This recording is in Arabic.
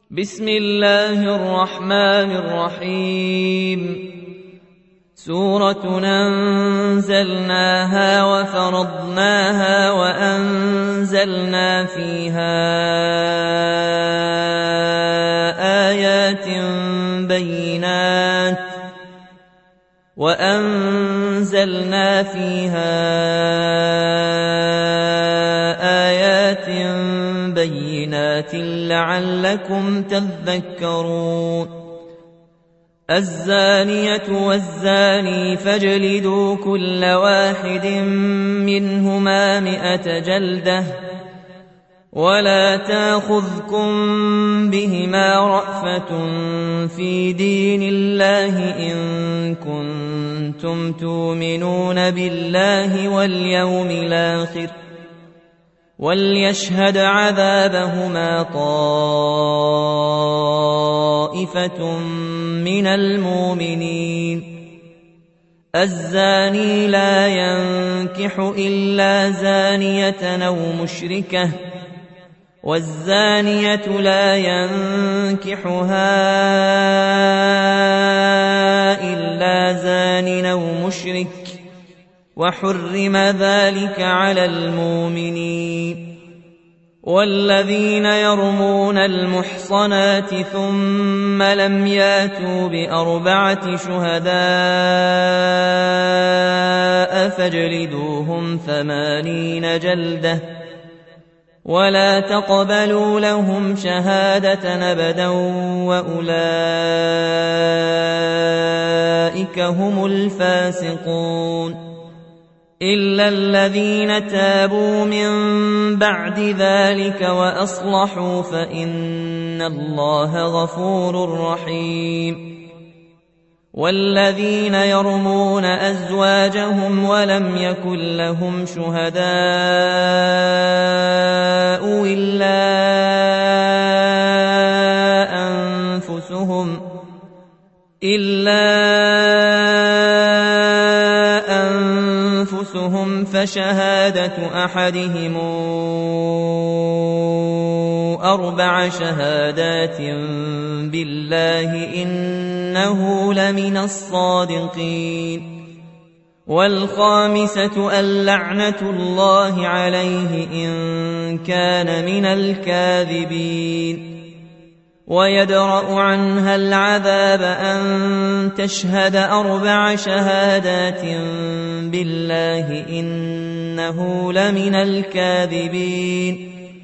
بسم الله الرحمن الرحيم سورة أنزلناها وفرضناها وأنزلنا فيها آيات بينات لعلكم تذكرون الزانية والزاني فاجلدوا كل واحد منهما 100 جلدة ولا تأخذكم بهما رأفة في دين الله إن كنتم تؤمنون بالله واليوم الآخر وليشهد عذابهما طائفة من المؤمنين الزاني لا ينكح إلا زانية أو مشركة والزانية لا ينكحها إلا زان أو مشرك وحرم ذلك على المؤمنين والذين يرمون المحصنات ثم لم ياتوا ب4 شهداء فاجلدوهم 80 جلدة ولا تقبلوا لهم شهادة أبدا وأولئك هم الفاسقون إلا الذين تابوا من بعد ذلك وأصلحوا فإن الله غفور رحيم والذين يرمون أزواجهم ولم يكن لهم شهداء إلا أنفسهم فشهادة أحدهم 4 شهادات بالله إنه لمن الصادقين والخامسة اللعنة الله عليه إن كان من الكاذبين ويدرأ عنها العذاب أن تشهد 4 شهادات بالله إنه لمن الكاذبين